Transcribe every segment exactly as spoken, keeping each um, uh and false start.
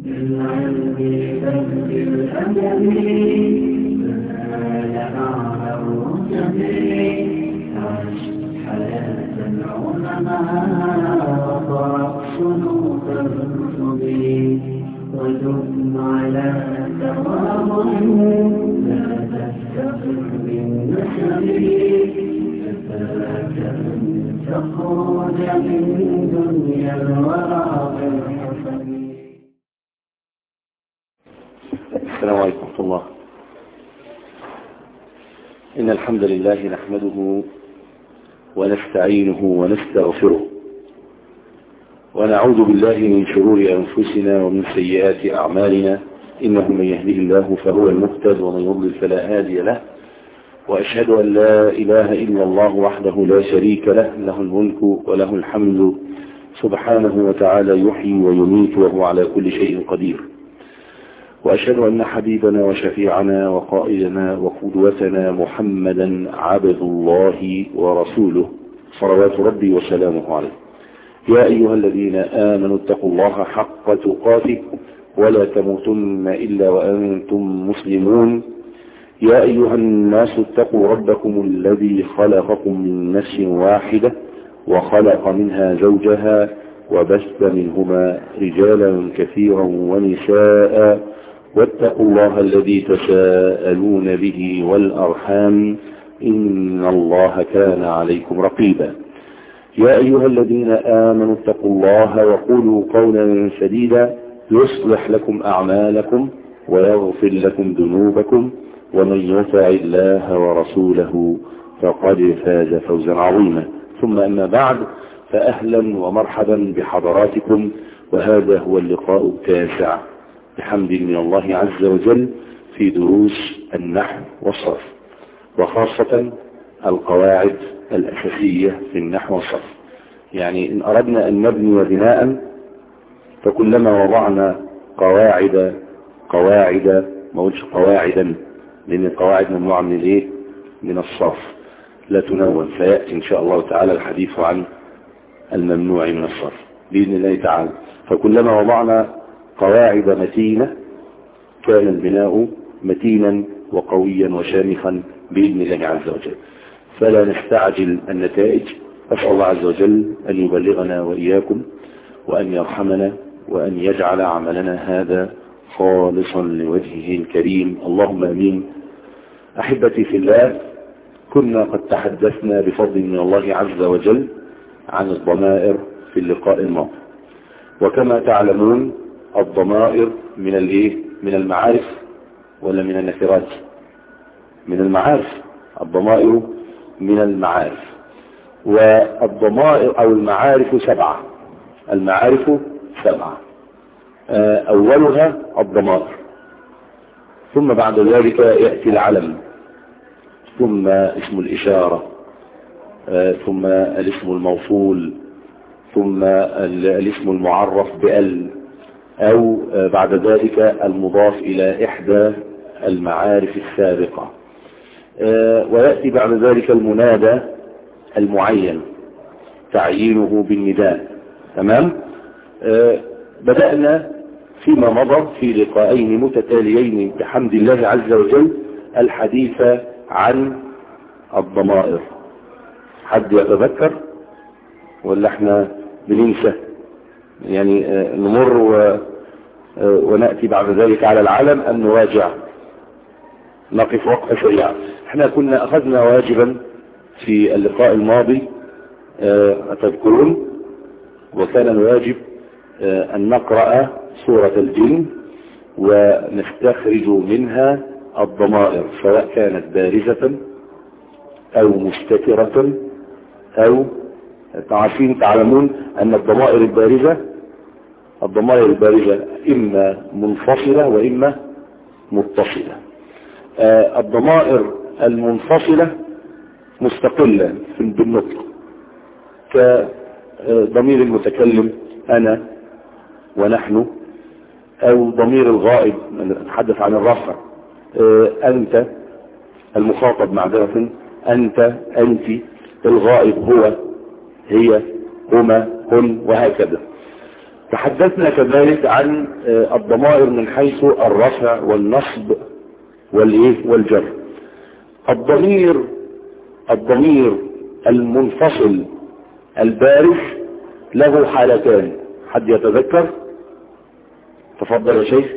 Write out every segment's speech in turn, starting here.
بالعلم بالأدب فنال أعلى الرتب عش حياة العلماء وقرأ صنوف الكتب ودم على تواضع لا تستقر بالنسب كفاك أن تخرج من دنيا الورى بالحسب. السلام عليكم ورحمة الله. إن الحمد لله نحمده ونستعينه ونستغفره ونعوذ بالله من شرور أنفسنا ومن سيئات أعمالنا، إنه من يهده الله فهو المهتد ومن يضلل فلا هادي له، وأشهد أن لا إله إلا الله وحده لا شريك له، له الملك وله الحمد سبحانه وتعالى يحيي ويميت وهو على كل شيء قدير. وأشهد أن حبيبنا وشفيعنا وقائدنا وقدوتنا محمدا عبد الله ورسوله صلوات ربي وسلامه عليه. يا أيها الذين آمنوا اتقوا الله حق تقاته ولا تموتن إلا وأنتم مسلمون. يا أيها الناس اتقوا ربكم الذي خلقكم من نفس واحدة وخلق منها زوجها وبث منهما رجالا كثيرا ونساء، واتقوا الله الذي تساءلون به والأرحام إن الله كان عليكم رقيبا. يا أيها الذين آمنوا اتقوا الله وقولوا قولا سديدا يصلح لكم أعمالكم ويغفر لكم ذنوبكم، ومن يطع الله ورسوله فقد فاز فوزا عظيما. ثم أما بعد، فأهلا ومرحبا بحضراتكم، وهذا هو اللقاء التاسع بحمد من الله عز وجل في دروس النحو والصرف، وخاصة القواعد الأساسية في النحو والصرف. يعني إن أردنا أن نبني بناء فكلما وضعنا قواعد قواعد ما قلتش قواعدا، لأن القواعد ممنوعة من الإيه؟ من الصرف، لا تنون. فيأتي إن شاء الله تعالى الحديث عن الممنوع من الصرف بإذن الله تعالى. فكلما وضعنا قواعد متينة كان البناء متينا وقويا وشامخا بإذن الله عز وجل. فلا نستعجل النتائج. أسأل الله عز وجل أن يبلغنا وإياكم وأن يرحمنا وأن يجعل عملنا هذا خالصا لوجهه الكريم، اللهم أمين. أحبتي في الله، كنا قد تحدثنا بفضل من الله عز وجل عن الضمائر في اللقاء الماضي، وكما تعلمون الضمائر من الايه؟ من المعارف ولا من النكرات؟ من المعارف. الضمائر من المعارف، والضمائر او المعارف سبعة. المعارف سبعة، اولها الضمائر، ثم بعد ذلك يأتي العلم، ثم اسم الاشارة، ثم الاسم الموصول، ثم الاسم المعرف بال، او بعد ذلك المضاف الى احدى المعارف السابقة، ويأتي بعد ذلك المنادى المعين تعيينه بالنداء. تمام. بدأنا فيما مضى في لقاءين متتاليين بحمد الله عز وجل الحديث عن الضمائر. حد يتذكر ولا احنا بننسى؟ يعني نمر و... ونأتي بعد ذلك على العلم أن نراجع، نقف وقفة سريعة. احنا كنا أخذنا واجبا في اللقاء الماضي أتذكرون، وكان الواجب أن نقرأ سورة الجن ونستخرج منها الضمائر، سواء كانت بارزة أو مستترة أو تعرفين تعلمون أن الضمائر البارزة الضمائر البارزة إما منفصلة وإما متصلة. آه الضمائر المنفصلة مستقلة بالنطق، كضمير المتكلم أنا ونحن، أو ضمير الغائب نتحدث عن الرفع آه أنت، المخاطب معذرة أنت أنت، الغائب هو هي هما هن، وهكذا. تحدثنا كذلك عن الضمائر من حيث الرفع والنصب والايه والجر. الضمير الضمير المنفصل البارز له حالتان، حد يتذكر؟ تفضل يا شيخ.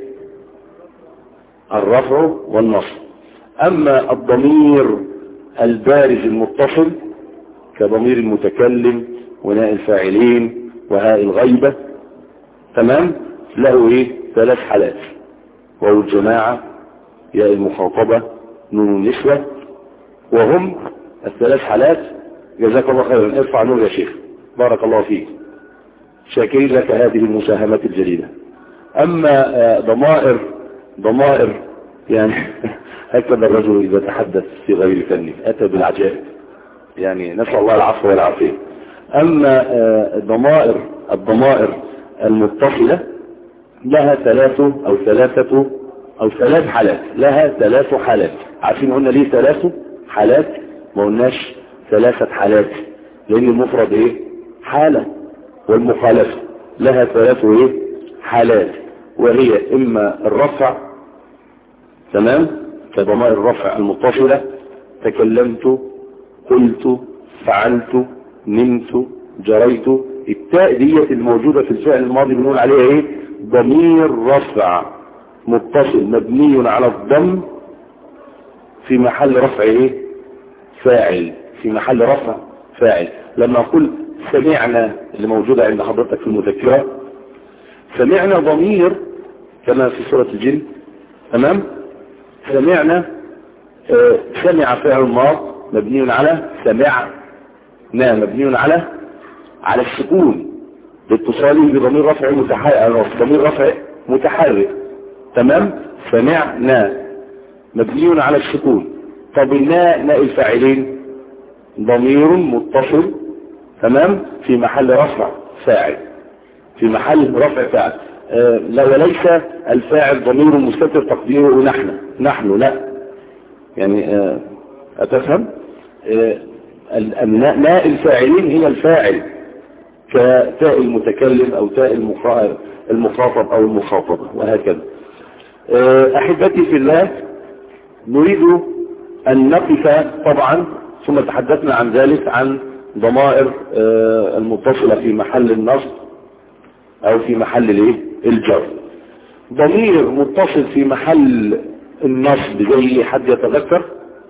الرفع والنصب. اما الضمير البارز المتصل كضمير المتكلم وناء الفاعلين وهاء الغيبة، تمام، له ايه ثلاث حالات، وهو الجماعة، ياء المخاطبة، نون النسوة، وهم الثلاث حالات. جزاك الله خيرا، ارفع نور يا شيخ، بارك الله فيك، شاكرين لك هذه المساهمات الجليلة. اما ضمائر ضمائر يعني هكذا الرجل اذا تحدث في غير فنه اتى بالعجائب، يعني نسأل الله العفو والعافية. اما ضمائر الضمائر المتصلة لها ثلاث او ثلاثة او ثلاث حالات، لها ثلاث حالات. عارفين قلنا ليه ثلاث حالات؟ ما قلناش ثلاثة حالات، لان المفرد ايه حالة، والمخالفة لها ثلاث ايه حالات، وهي اما الرفع، تمام، كضمائر الرفع المتصلة، تكلمت، قلت، فعلت، نمت، جريت. التاء ديت الموجودة في الفعل الماضي بنقول عليها ايه ضمير رفع متصل مبني على الضم في محل رفع ايه فاعل، في محل رفع فاعل. لما اقول سمعنا اللي موجودة عند حضرتك في المذكرة، سمعنا ضمير كما في سورة الجن، تمام. سمعنا آه سمع فعل ماض مبني على سمع، نا مبني على على السكون لاتصاله بضمير رفع متحرك، ضمير رفع متحرك، تمام. سمعنا مبني على السكون. طب الناء ناء الفاعلين ضمير متصل، تمام، في محل رفع فاعل، في محل رفع فاعل. آه لا، وليس الفاعل ضمير مستتر تقديره نحن نحن لا، يعني آه أتفهم؟ آه ناء الفاعلين هي الفاعل كتاء المتكلم او تاء المخاطب او المخاطبة وهكذا. آه احبتي في الله، نريد ان نقف طبعا، ثم تحدثنا عن ذلك عن ضمائر آه المتصلة في محل النصب او في محل الايه الجر. ضمير متصل في محل النصب زي حد يتذكر؟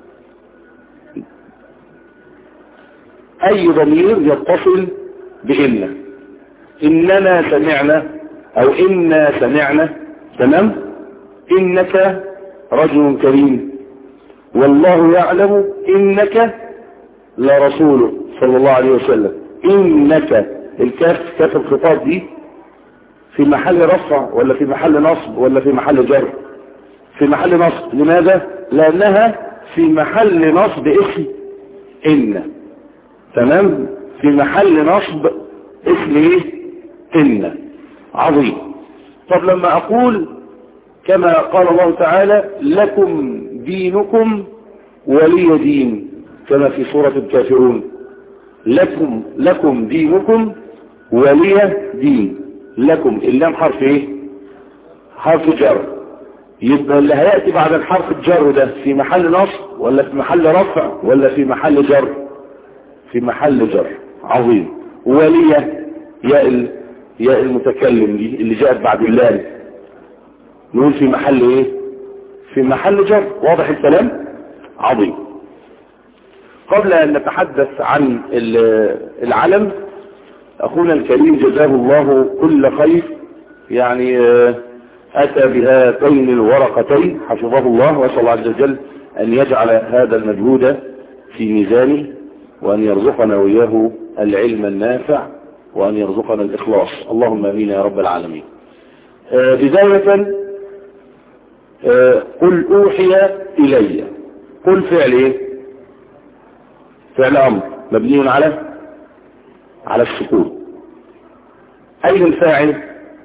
اي ضمير يتصل بإن، إننا سمعنا او إنا سمعنا، تمام. إنك رجل كريم، والله يعلم إنك لرسوله صلى الله عليه وسلم. إنك الكاف كاف الخطاب دي في محل رفع ولا في محل نصب ولا في محل جر؟ في محل نصب. لماذا؟ لأنها في محل نصب اسم إن، تمام، في محل نصب اسم ايه إن. عظيم. طب لما أقول كما قال الله تعالى لكم دينكم ولي دين، كما في سورة الكافرون، لكم لكم دينكم ولي دين. لكم اللام حرف ايه حرف جر، يبقى اللي هيأتي بعد الحرف الجر ده في محل نصب ولا في محل رفع ولا في محل جر؟ في محل جر. عظيم. ولي ياء ياء المتكلم دي اللي جاءت بعد اللام، نقول في محل ايه في محل جر. واضح الكلام؟ عظيم. قبل ان نتحدث عن العلم، اخونا الكريم جزاه الله كل خير، يعني اتى بهاتين الورقتين حفظه الله، واسال الله عز وجل ان يجعل هذا المجهود في ميزانه، وان يرزقنا وإياه العلم النافع، وان يرزقنا الاخلاص، اللهم امين يا رب العالمين. آه بداية آه قل اوحي الي، قل فعل ايه فعل امر مبني على على السكون. اين الفاعل؟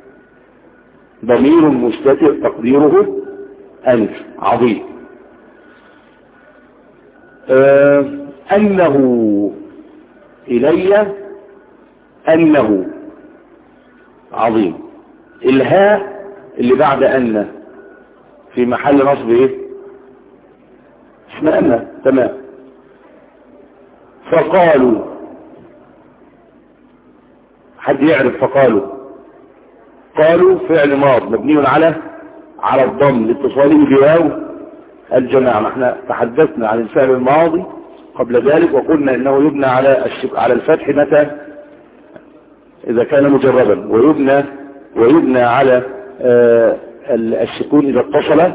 ضمير مستتر تقديره انت. عظيم. آه انه الي، انه عظيم. الهاء اللي بعد أن في محل نصب ايه؟ اسمها أن. تمام. فقالوا، حد يعرف فقالوا؟ قالوا فعل ماض مبني على على الضم لاتصاله بواو الجماعة. احنا تحدثنا عن الفعل الماضي قبل ذلك وقلنا انه يبنى على على الفتح متى؟ اذا كان مجربا، ويبنى ويبنى على آه السكون اذا اتصل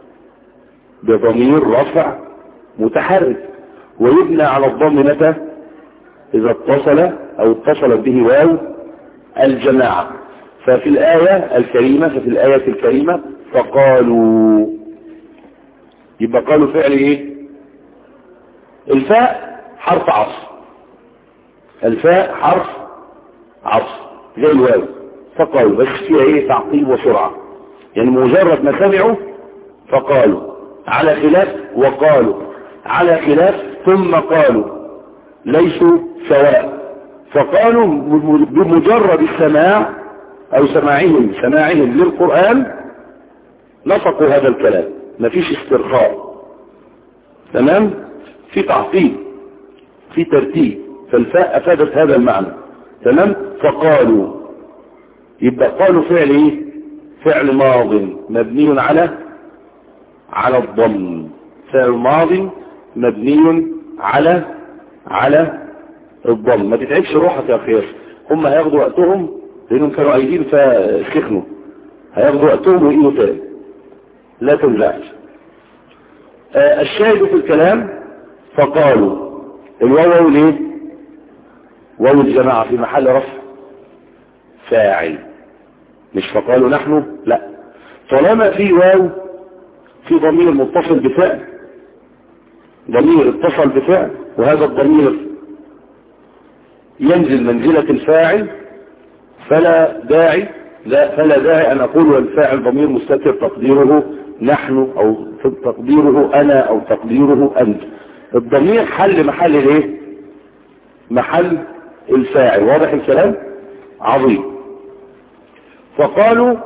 بضمير رفع متحرك، ويبنى على الضم متى؟ اذا اتصل او اتصلت به واو الجماعة. ففي الآية الكريمة ففي الآية الكريمة فقالوا، يبقى قالوا فعل ايه؟ الفاء حرف عطف، الفاء حرف عطف زي الواو. فقالوا بس فيها ايه؟ تعقيب وسرعة، يعني مجرد ما سمعوا فقالوا، على خلاف وقالوا، على خلاف ثم قالوا، ليسوا سواء. فقالوا بمجرد السماع او سماعهم سماعهم للقرآن نطقوا هذا الكلام، مفيش استرخاء. تمام؟ في تعقيب، في ترتيب، فالفاء افادت هذا المعنى. تمام؟ فقالوا، يبقى قالوا فعل ايه؟ فعل ماض مبني على على الضم، فعل ماضي مبني على على الضم. ما تتعبش روحك يا اخي، هم هياخدوا وقتهم لانهم كانوا قايلين فسخنوا، هياخدوا وقتهم ويقولوا تاني، لا تنزعش. آه الشاهد في الكلام فقالوا، الواو ليه؟ واو الجماعة في محل رفع فاعل، مش فقالوا نحن، لا. طالما في واو في ضمير متصل بفعل، ضمير اتصل بفعل، وهذا الضمير ينزل منزلة الفاعل، فلا داعي لا فلا داعي ان اقول والفاعل ضمير مستتر تقديره نحن او تقديره انا او تقديره انت. الضمير حل محل الايه؟ محل الفاعل. واضح الكلام؟ عظيم. فقالوا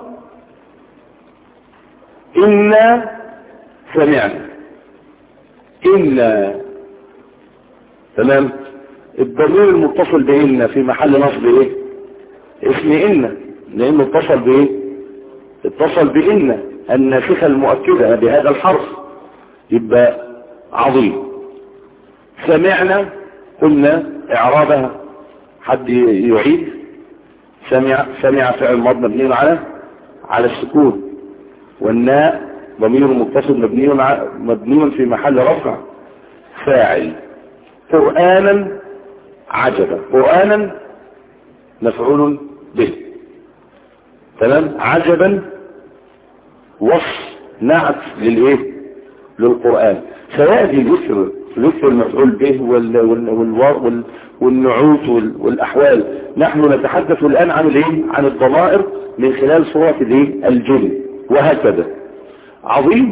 إنا سمعنا، إنا. تمام؟ الضمير المتصل بإنا في محل نصب إيه؟ اسم إنا، لأنه اتصل بإيه؟ اتصل بإنا الناسخة المؤكدة بهذا الحرف، يبقى عظيم. سمعنا قلنا إعرابها، حد يعيد؟ سمع سمع فعل ماض مبني على على السكون، والناء ضمير متصل مبني مبني في محل رفع فاعل. قرآنا عجبا، قرآنا مفعول به. تمام؟ عجبا وصف نعت للايه؟ للقرآن. سيأتي ذكر ذكر المفعول به وال وال وال والنعوت والأحوال. نحن نتحدث الآن عن الايه؟ عن الضمائر من خلال صورة الايه؟ الجن، وهكذا. عظيم.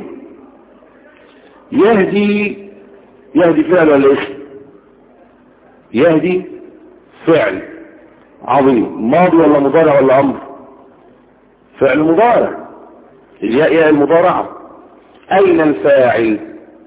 يهدي، يهدي فعل ولا اسم؟ يهدي فعل. عظيم. ماضي ولا مضارع ولا امر؟ فعل مضارع، الياء ياء المضارعة. اين الفاعل؟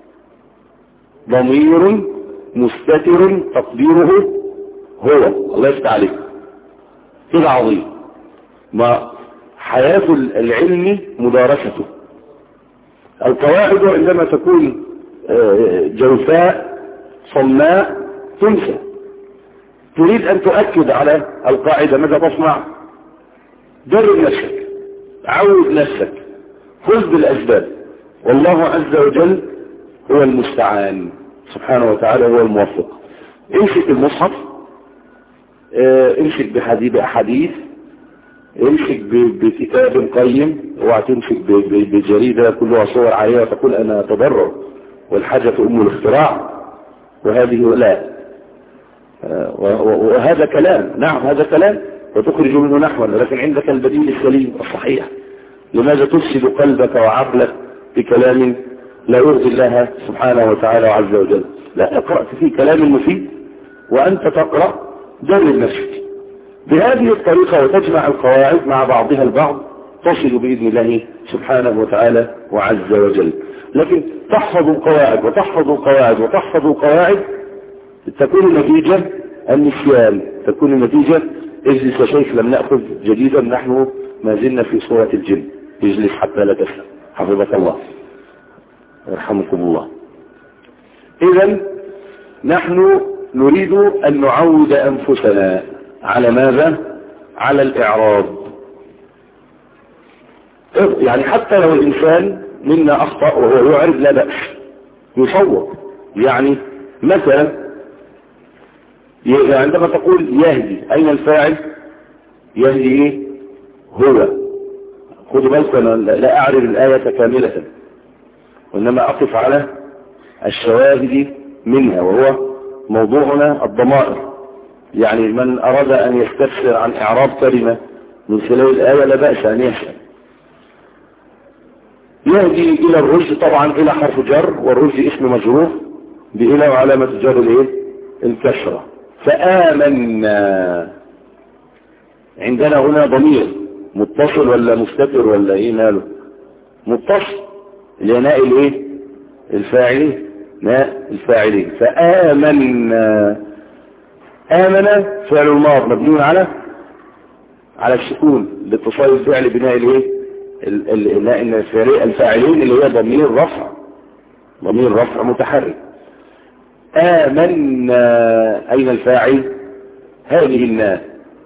ضمير مستتر تقديره هو. الله يفتح عليك كده. عظيم. ما حياة العلم مدارسته. القواعد عندما تكون جوفاء صماء تنسى. تريد ان تؤكد على القاعدة، ماذا تصنع؟ درب نفسك، عود نفسك، خذ بالاسباب، والله عز وجل هو المستعان سبحانه وتعالى، هو الموفق. امسك المصحف، اه امسك بحديث احاديث، امسك بكتاب قيم، اوعى تمسك بجريدة كلها صور عالية وتقول انا اتضرر والحاجة ام الاختراع، وهذه لا. اه وهذا كلام، نعم هذا كلام وتخرج منه نحوا، لكن عندك البديل السليم الصحيح. لماذا تفسد قلبك وعقلك بكلام لا يرضي الله سبحانه وتعالى وعز وجل؟ لا، اقرأ في كلام مفيد وأنت تقرأ، درب نفسك بهذه الطريقة وتجمع القواعد مع بعضها البعض تصل بإذن الله سبحانه وتعالى وعز وجل. لكن تحفظ القواعد وتحفظ القواعد وتحفظ القواعد تكون النتيجة النسيان، تكون النتيجة اجلس يا شيخ لم نأخذ جديدا، نحن ما زلنا في صورة الجن، اجلس حتى لا تسلم حفظك الله يرحمكم الله. إذن نحن نريد أن نعود أنفسنا على ماذا؟ على الإعراض. يعني حتى لو الإنسان منا أخطأ وهو يعرض لا بأس يصور. يعني مثلا عندما تقول يهدي، أين الفاعل؟ يهدي إيه؟ هو. خذوا بالكم أنا لا أعرف الآية كاملة وإنما أقف على الشواهد منها، وهو موضوعنا الضمائر. يعني من أراد أن يستفسر عن إعراب كلمة من خلال الآية لا بأس أن يسأل. يهدي إلى الرشد، طبعا إلى حرف جر، والرشد اسم مجرور بإلى وعلامة الجر الإيه؟ الكسرة. فآمنا عندنا هنا ضمير متصل ولا مستتر ولا إيه ماله؟ متصل لناء الإيه؟ الفاعلين، ناء الفاعلين. فآمنا، آمن فعل الماضي مبني على على السكون لاتصال الفعل بناء الايه الفاعلين اللي هي ضمير رفع، ضمير رفع متحرك. آمنا أين الفاعل؟ هذه الناء،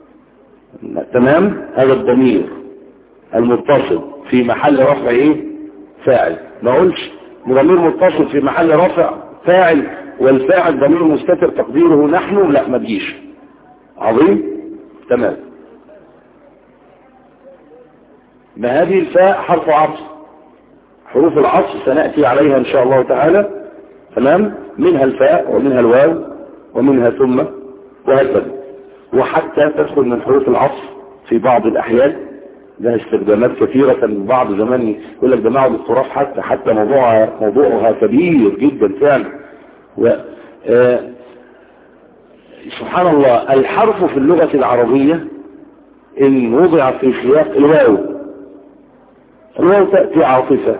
تمام. هذا الضمير المتصل في محل رفع ايه؟ فاعل. ما قلتش ضمير متصل في محل رفع فاعل والفاعل ضمير مستتر تقديره نحن، لا ما تجيش. عظيم، تمام. ما هذه الفاء حرف عطف، حروف العطف سنأتي عليها إن شاء الله تعالى، تمام. منها الفاء ومنها الواو ومنها ثم وهكذا، وحتى تدخل من حروف العطف في بعض الأحيان لها استخدامات كثيرة. بعض زمان يقول لك جماعة الصراف حتى حتى موضوعها موضوعها كبير جدا فعلا. و آه سبحان الله، الحرف في اللغة العربية إن وضع في سياق الواو، الواو تأتي عاطفة،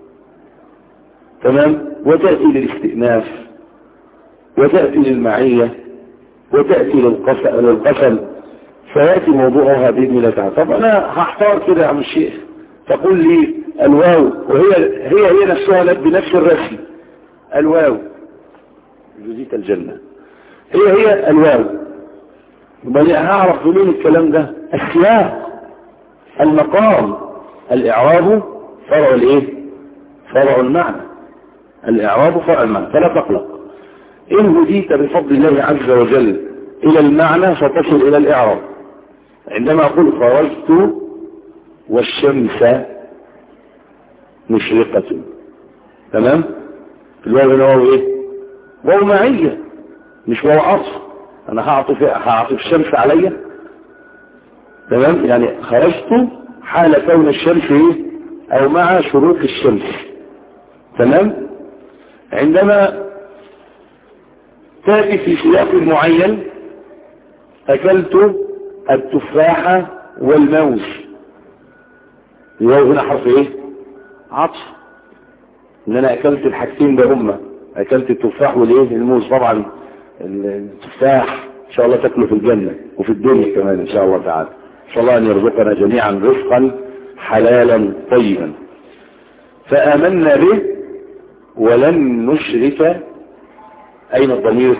تمام، وتأتي للاستئناف، وتأتي للمعية، وتأتي للقسم، فيأتي موضوعها بإذن الله تعالى. طب أنا هحتار كده يا عم الشيخ، تقول لي الواو وهي هي هي نفسها بنفس الرسم، الواو جزيت الجنة، هي هي الواو. بل هعرف منين الكلام ده؟ السياق، المقام. الإعراب فرع الايه؟ فرع المعنى. الإعراب فرع المعنى، فلا تقلق. إن هديت بفضل الله عز وجل إلى المعنى فتصل إلى الإعراب. عندما أقول خرجت والشمس مشرقة، تمام، الواو هنا واو ايه؟ واو معية مش واو عطف. انا هعطف هعطف الشمس عليا، تمام. يعني خرجت حال كون الشمس ايه؟ او مع شروق الشمس، تمام. عندما تأتي في سياق معين، اكلت التفاحة والموز، الواو هنا حرف ايه؟ عطف. ان انا اكلت الحاجتين بهما، اكلت التفاح والايه؟ الموز. طبعا التفاح ان شاء الله تاكله في الجنة وفي الدنيا كمان ان شاء الله تعالى. ان شاء الله ان يرزقنا جميعا رزقا حلالا طيبا. فآمنا به ولن نشرك. اين الضمير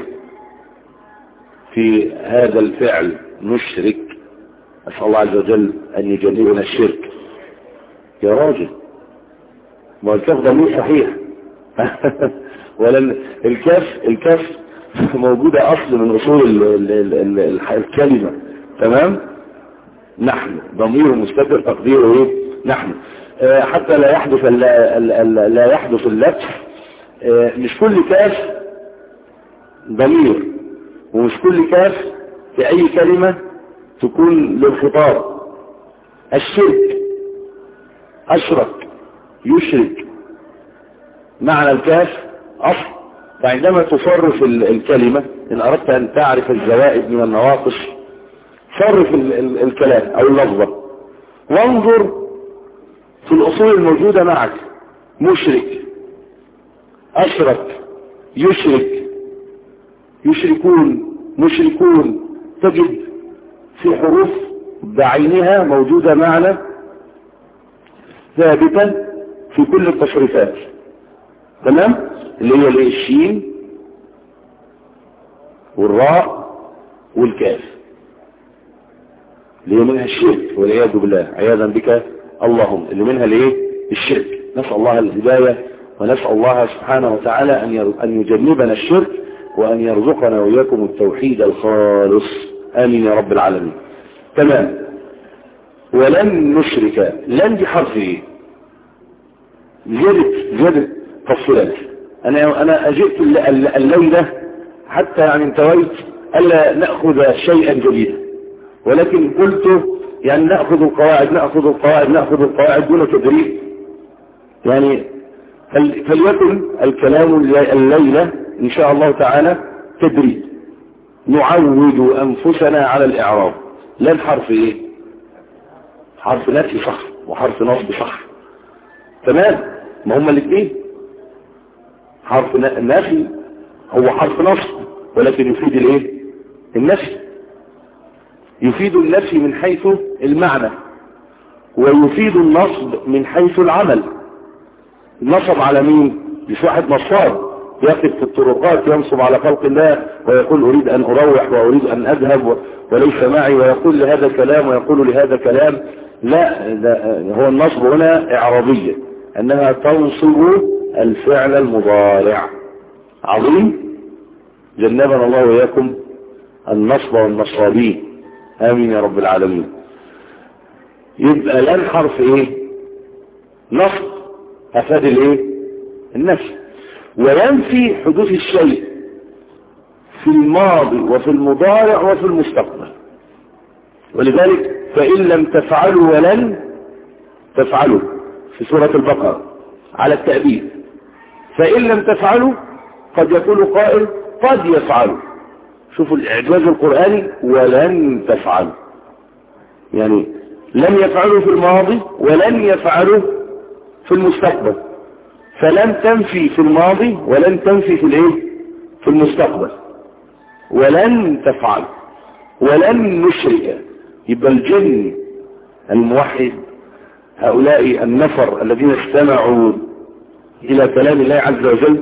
في هذا الفعل؟ نشرك. أسأل الله عز وجل أن يجنبنا الشرك. يا راجل، ما الكاف ضمير صحيح. ولن الكاف الكاف موجودة أصل من أصول ال ال ال ال الكلمة، تمام. نحن ضمير مستتر تقديره ايه؟ نحن. آه حتى لا يحدث لا, لا يحدث اللبس. آه مش كل كاف ضمير، ومش كل كاف في أي كلمة تكون للخطاب. الشرك، أشرك، يشرك، معنى الكاف أصل. فعندما تصرف الكلمة إن أردت أن تعرف الزوائد من النواقص صرف ال ال الكلام او اللفظة، وانظر في الاصول الموجودة معك. مشرك، اشرك، يشرك، يشركون، مشركون، تجد في حروف بعينها موجودة معنا ثابتة في كل التصريفات. تمام؟ اللي هي الايه؟ الشين والراء والكاف، اللي هي منها الشرك والعياذ بالله، عياذا بك اللهم، اللي منها الايه؟ الشرك. نسأل الله الهداية، ونسأل الله سبحانه وتعالى أن يجنبنا الشرك، وأن يرزقنا وإياكم التوحيد الخالص، آمين يا رب العالمين. تمام. ولن نشرك، لن دي حرف ايه؟ زيادة زيادة تفصيلات. أنا أنا أجئت الليلة حتى يعني انتويت ألا نأخذ شيئا جديدا، ولكن قلت يعني نأخذ القواعد نأخذ القواعد نأخذ القواعد دون تدريب. يعني فليكن الكلام الليلة إن شاء الله تعالى تدريب، نعود أنفسنا على الإعراب. لن حرف إيه؟ حرف نفي صح وحرف نصب صح. تمام؟ ما هما الاثنين. حرف نفي هو حرف نصب، ولكن يفيد الايه؟ النفي. يفيد النفي من حيث المعنى، ويفيد النصب من حيث العمل. نصب على مين؟ مش واحد نصاب يقف في الطرقات ينصب على خلق الله ويقول أريد أن أروح وأريد أن أذهب وليس معي، ويقول لهذا كلام ويقول لهذا كلام. لا، هو النصب هنا إعرابية، أنها تنصب الفعل المضارع. عظيم. جنبنا الله وإياكم النصب والنصابين، آمين يا رب العالمين. يبقى لن حرف إيه؟ نصب، أفاد الإيه؟ النفي. وينفي حدوث الشيء في الماضي وفي المضارع وفي المستقبل. ولذلك فإن لم تفعلوا ولن تفعلوا في سورة البقرة على التأبيد. فإن لم تفعلوا قد يقول قائل قد يفعلوا. شوفوا الإعجاز القرآني، ولن تفعلوا، يعني لم يفعلوا في الماضي ولن يفعلوا في المستقبل. فلن تنفي في الماضي ولن تنفي في الايه؟ في المستقبل. ولن تفعل ولن نشرك. يبقى الجن الموحد، هؤلاء النفر الذين استمعوا الى كلام الله عز وجل،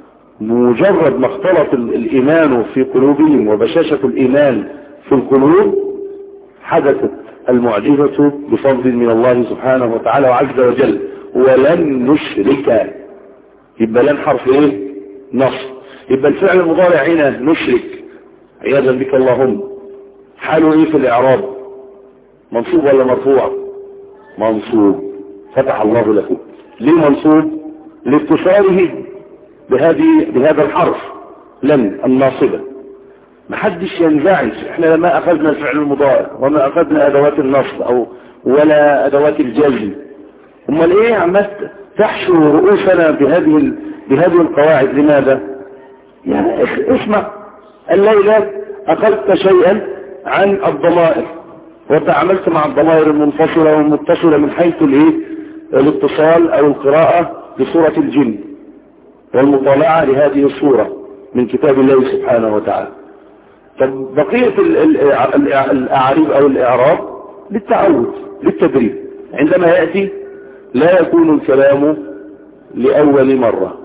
مجرد ما اختلط الايمان في قلوبهم وبشاشة الايمان في القلوب، حدثت المعجزة بفضل من الله سبحانه وتعالى وعز وجل. ولن نشرك، يبقى لن حرف ايه؟ نصب. يبقى الفعل المضارع هنا نشرك عياذا بك اللهم، حاله ايه في الاعراب؟ منصوب ولا مرفوع؟ منصوب. فتح الله له. ليه منصوب؟ لاتصاله بهذه بهذا الحرف لن الناصبة. محدش ينزعج. احنا لما اخذنا الفعل المضارع وما اخذنا ادوات النصب او ولا ادوات الجزم، امال ايه عمال تحشو رؤوسنا بهذه بهذه القواعد؟ لماذا؟ يعني اسمع، الليلة اخذت شيئا عن الضمائر وتعاملت مع الضمائر المنفصلة والمتصلة من حيث الايه؟ الاتصال او القراءة لسورة الجن والمطالعة لهذه السورة من كتاب الله سبحانه وتعالى. طب بقية الاعاريب او الاعراب للتعود للتدريب. عندما يأتي لا يكون الكلام لأول مرة،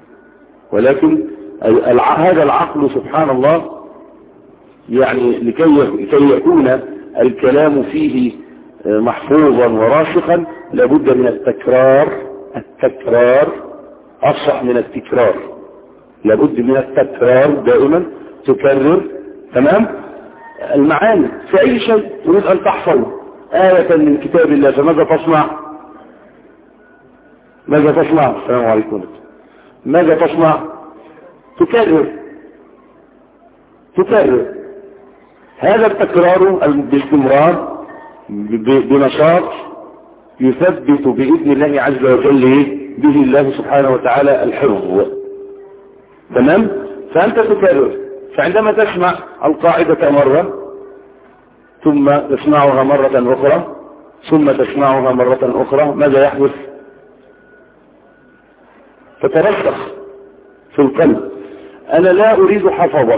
ولكن هذا العقل سبحان الله يعني لكي يكون الكلام فيه محفوظا وراسخا لابد من التكرار. التكرار أصح من التكرار. لابد من التكرار دائما، تكرر. تمام؟ المعاني في أي شيء تريد أن تحفظ آية من كتاب الله فماذا تصنع؟ ماذا تصنع؟ السلام عليكم. ماذا تصنع؟ تكرر تكرر. هذا التكرار باستمرار بنشاط يثبت بإذن الله عز وجل به الله سبحانه وتعالى الحفظ. تمام؟ فأنت تكرر. فعندما تسمع القاعدة مرة ثم تسمعها مرة أخرى ثم تسمعها مرة أخرى، ماذا يحدث؟ تترسخ في القلب. أنا لا أريد حفظة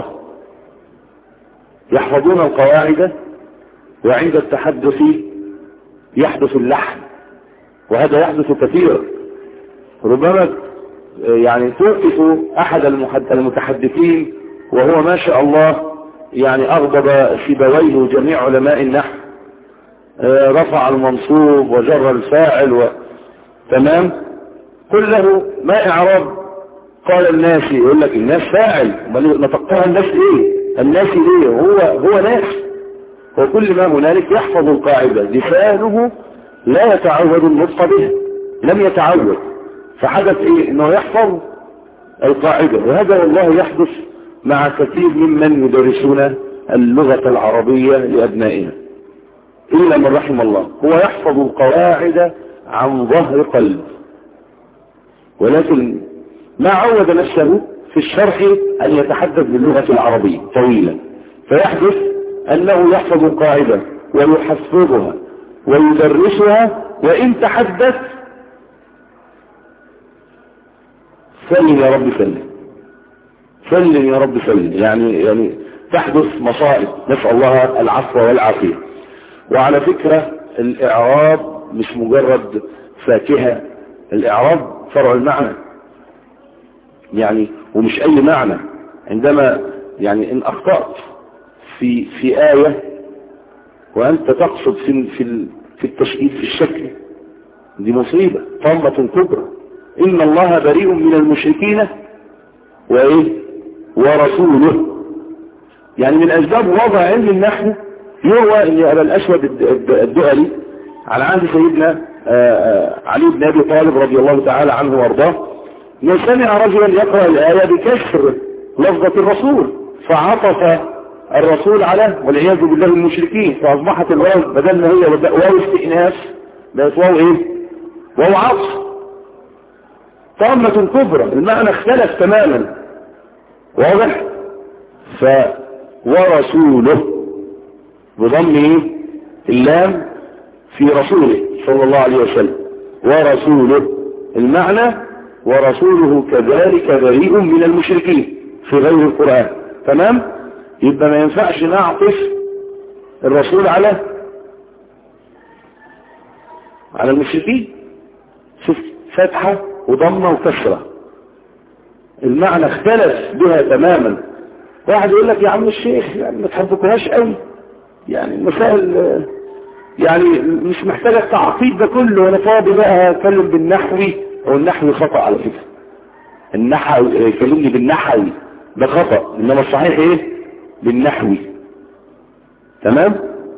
يحفظون القواعد وعند التحدث يحدث اللحن، وهذا يحدث كثيرا. ربما يعني توقف أحد المتحدثين وهو ما شاء الله يعني أغضب سيبويه جميع علماء النحو، رفع المنصوب وجر الفاعل و... تمام، قل له ما إعراب قال الناس، يقول لك الناس فاعل، نطقها الناس ايه؟ الناس ايه؟ هو هو ناس. وكل ما هنالك يحفظ القاعدة، لسانه لا يتعود النطق بها، لم يتعود، فحدث ايه؟ انه يحفظ القاعدة. وهذا والله يحدث مع كثير ممن يدرسون اللغة العربية لأبنائنا إلا من رحم الله، هو يحفظ القواعد عن ظهر قلب، ولكن ما عود نفسه في الشرح أن يتحدث باللغة العربية طويلا، فيحدث أنه يحفظ القاعدة ويحفظها ويدرسها، وإن تحدث سلم يا رب سلم، سلم يا رب سلم، يعني يعني تحدث مصائب، نسأل الله العفو والعافية. وعلى فكرة الإعراب مش مجرد فاكهة، الإعراب فرع المعنى يعني، ومش أي معنى. عندما يعني إن أخطأت في في آية وأنت تقصد في في في التشكيل في الشكل، دي مصيبة طامة كبرى. إن الله بريء من المشركين وإيه ورسوله. يعني من أسباب وضع علم النحو يروى أن أبا الأسود الدؤلي على عهد سيدنا علي بن أبي طالب رضي الله تعالى عنه وارضاه، من سمع رجلا يقرأ الآية بكسر لفظة الرسول، فعطف الرسول على والعياذ بالله المشركين، فأصبحت الواو بدل ما هي واو استئناس بقت واو ايه؟ واو عطف. طامة كبرى، المعنى اختلف تماما، واضح؟ ف ورسوله بضم ايه؟ اللام في رسوله صلى الله عليه وسلم، ورسوله المعنى ورسوله كذلك بريء من المشركين في غير القرآن. تمام؟ يبقى ما ينفعش نعطف الرسول على على المشركين. شوف فتحة وضمة وكسرة، المعنى اختلف بها تماما. واحد يقول لك يا عم الشيخ يعني ما تحبكوهاش قوي، يعني المسائل يعني مش محتاجة التعقيد ده كله، وانا فاضي بقى اتكلم بالنحوي. او النحوي خطأ على فكرة، النحو يكلمني بالنحوي ده خطأ، انما الصحيح ايه؟ بالنحوي. تمام؟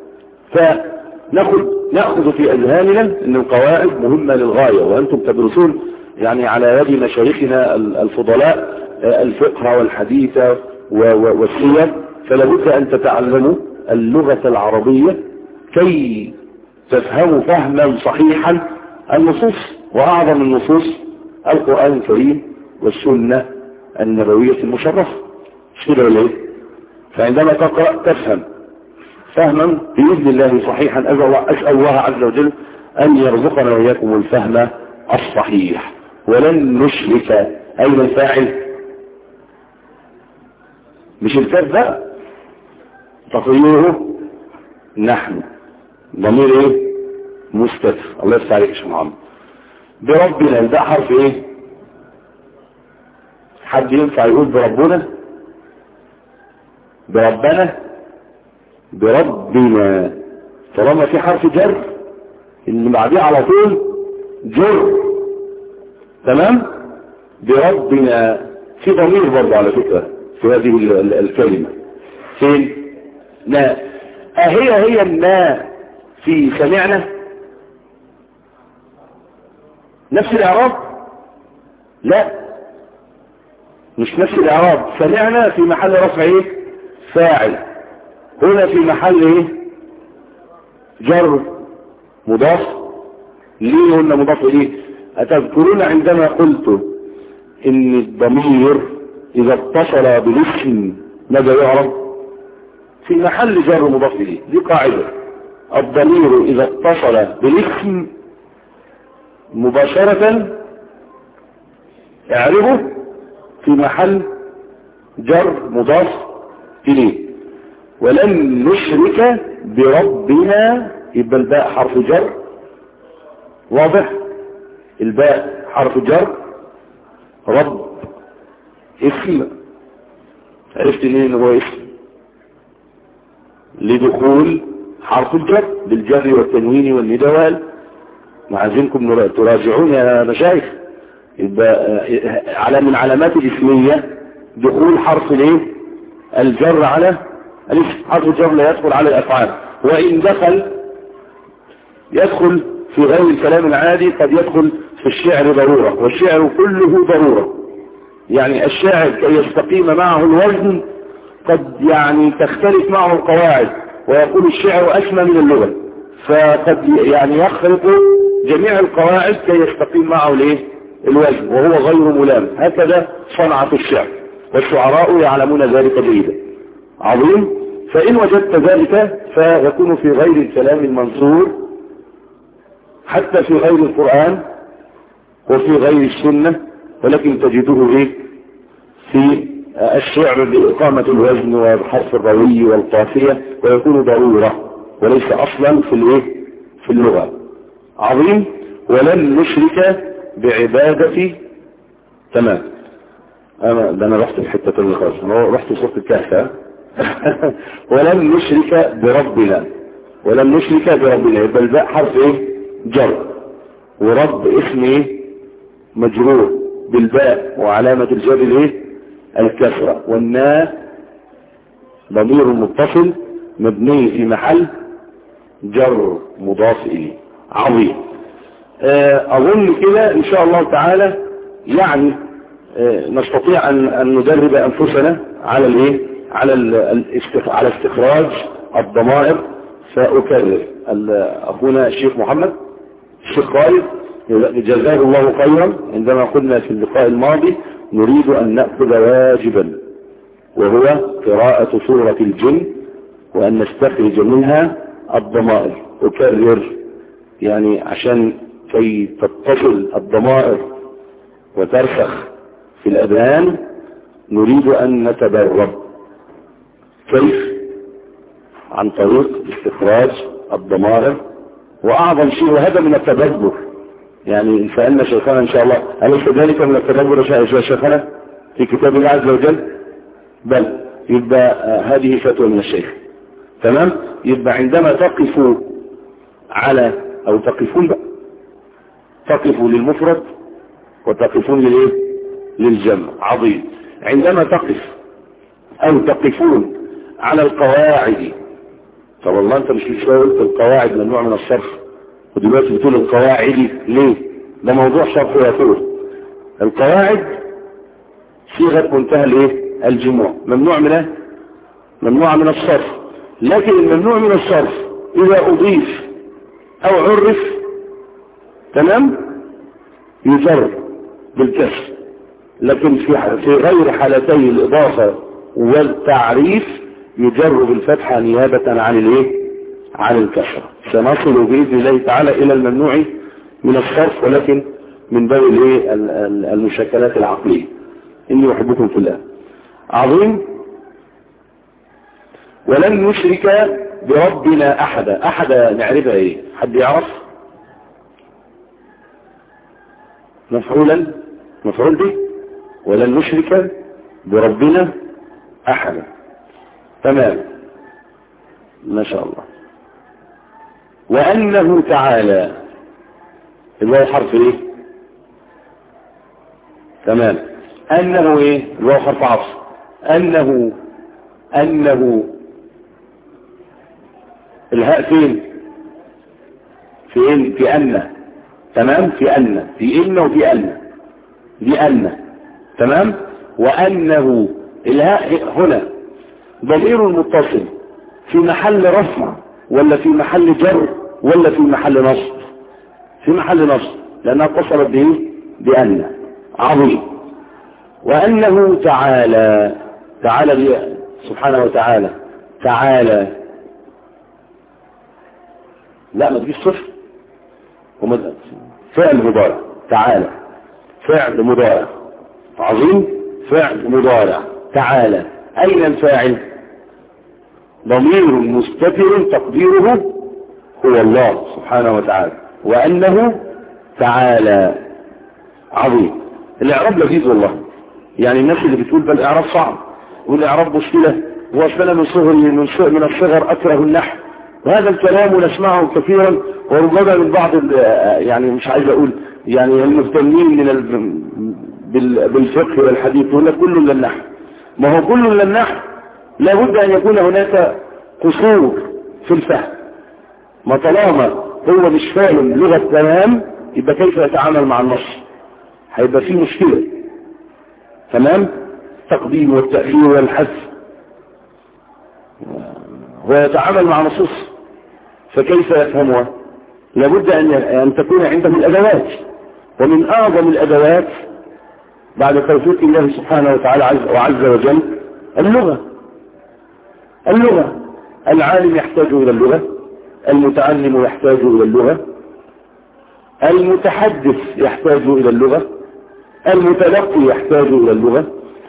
فناخذ ناخذ في اذهاننا ان القواعد مهمة للغاية، وانتم تدرسون يعني على يد مشايخنا الفضلاء الفقه والحديث والسير، فلا بد ان تتعلموا اللغة العربية كي تفهموا فهما صحيحا النصوص، واعظم النصوص القرآن الكريم والسنة النبوية المشرفة. مش كده ولا ايه؟ فعندما تقرأ تفهم فهما بإذن الله صحيحا. أسأل الله عز وجل أن يرزقنا وإياكم الفهم الصحيح. ولن نشرك أين الفاعل؟ مش الكاف بقى، تقريره نحن، ضمير ايه؟ مستتر. الله يفتح عليك يا شيخ محمد. بربنا ده حرف ايه؟ حد ينفع يقول بربنا؟ بربنا بربنا طالما في حرف جر اللي بعديه على طول جر. تمام؟ بربنا في ضمير برضه على فكرة في هذه الكلمة. فين؟ لا أهي هي النا في سمعنا نفس الإعراب؟ لا مش نفس الإعراب. سمعنا في محل رفع ايه؟ فاعل. هنا في محل ايه؟ جر مضاف. ليه قلنا مضاف اليه؟ أتذكرون عندما قلت ان الضمير اذا اتصل بالاسم ماذا يعرب؟ في محل جر مضاف إليه. دي قاعدة. الضمير إذا اتصل بالاسم مباشرة اعربه في محل جر مضاف إليه. ولن نشرك بربنا، يبقى الباء حرف جر واضح، الباء حرف جر، رب اسم، عرفت منين هو اسم؟ لدخول حرف الجر بالجر والتنوين والندوال. معاذنكم تراجعون يا مشايخ. يبقى على من علامات الاسمية دخول حرف الايه؟ الجر على الاسم. حرف الجر لا يدخل على الافعال، وان دخل يدخل في غير الكلام العادي، قد يدخل في الشعر ضرورة، والشعر كله ضرورة. يعني الشاعر كي يستقيم معه الوزن قد يعني تختلف معه القواعد، ويقول الشعر أسمى من اللغة، فقد يعني يخرق جميع القواعد كي يستقيم معه الايه؟ الوزن، وهو غير ملام. هكذا صنعة الشعر، والشعراء يعلمون ذلك جيدا. عظيم. فإن وجدت ذلك فيكون في غير الكلام المنصور، حتى في غير القرآن وفي غير السنة، ولكن تجده ايه؟ في الشعر بإقامة الوزن وبحرف الروي والقافية، ويكون ضرورة وليس أصلا في الايه؟ في اللغة. عظيم. ولن نشرك بعبادة. تمام. أنا ده أنا رحت في حتة تانية خالص، أنا رحت صوت الكهف. ولن نشرك بربنا، ولن نشرك بربنا، يبقى الباء حرف ايه؟ جر، ورب اسم ايه؟ مجرور بالباء، وعلامة الجر الايه؟ الكسرة، والناء ضمير متصل مبني في محل جر مضاف اليه. عظيم. اظن كده ان شاء الله تعالى يعني نستطيع ان ان ندرب انفسنا على الايه؟ على على استخراج الضمائر. فاكرر اخونا الشيخ محمد الشيخ خالد جزاه الله خيرا، عندما قلنا في اللقاء الماضي نريد ان نأخذ واجبا، وهو قراءة سورة الجن، وان نستخرج منها الضمائر. اكرر يعني عشان كي تتصل الضمائر وترسخ في الأذهان، نريد أن نتدرب. كيف؟ عن طريق استخراج الضمائر. وأعظم شيء، وهذا من التدبر، يعني إن سألنا شيخنا إن شاء الله أليس ذلك من التدبر يا شيخنا في كتاب الله عز وجل؟ بل يبقى هذه فتوى من الشيخ. تمام. يبقى عندما تقفوا على أو تقفون بقى. تقفوا للمفرد وتقفون للإيه؟ للجمع. عظيم. عندما تقف أو تقفون على القواعد. طب والله أنت مش مش قلت القواعد ممنوع من الصرف، ودلوقتي بتقول القواعد ليه؟ ده موضوع شرح ويطول. القواعد صيغة منتهى الايه؟ الجموع، ممنوع منها ممنوع من الصرف. لكن الممنوع من الصرف إذا أضيف أو عرف تمام يجر بالكسر، لكن في في غير حالتي الإضافة والتعريف يجر بالفتحة نيابة عن الايه؟ عن الكسرة. سنصل بإذن الله تعالى إلى الممنوع من الصرف، ولكن من باب الايه؟ المشكلات العقلية. إني أحبكم في الله. عظيم. ولن نشرك بربنا أحدا. أحدا نعرفها ايه؟ حد يعرف؟ مفعولا مفعول به. ولن نشرك بربنا أحدا. تمام. ما شاء الله. وأنه تعالى الواو حرف ايه؟ تمام. أنه ايه؟ الواو حرف عطف. أنه أنه الهاء فين؟ فين؟ في أن. تمام. في أن، في إن وفي أن، دي أن. تمام. وأنه الهاء هنا ضمير متصل في محل رفع ولا في محل جر ولا في محل نصب؟ في محل نصب، لأنها اتصلت به بأن. عظيم. وأنه تعالى، تعالى سبحانه وتعالى تعالى. لا ما تجيش صفر، فعل مضارع. تعالى فعل مضارع. عظيم فعل مضارع. تعالى أين الفاعل؟ ضمير مستتر تقديره هو الله سبحانه وتعالى، وأنه تعالى. عظيم. الإعراب لذيذ والله، يعني الناس اللي بتقول بل الإعراب صعب والإعراب مشكلة وأسفل من صغر من الصغر أكره النحو، وهذا الكلام نسمعه كثيرا، وربما من بعض يعني مش عايز أقول يعني المهتمين من بالفقه والحديث يقول لك كل للنحو. ما هو كل للنحو لابد أن يكون هناك قصور في الفهم، ما طالما هو مش فاهم لغة تمام يبقى كيف يتعامل مع النص؟ هيبقى فيه مشكلة. تمام؟ التقديم والتأخير والحذف، ويتعامل مع نصوص فكيف يفهمها؟ لابد أن تكون عنده الأدوات، ومن أعظم الأدوات بعد توفيق الله سبحانه وتعالى وعز وجل اللغة. اللغة العالم يحتاج إلى اللغة، المتعلم يحتاج إلى اللغة، المتحدث يحتاج إلى اللغة، المتلقي يحتاج إلى اللغة.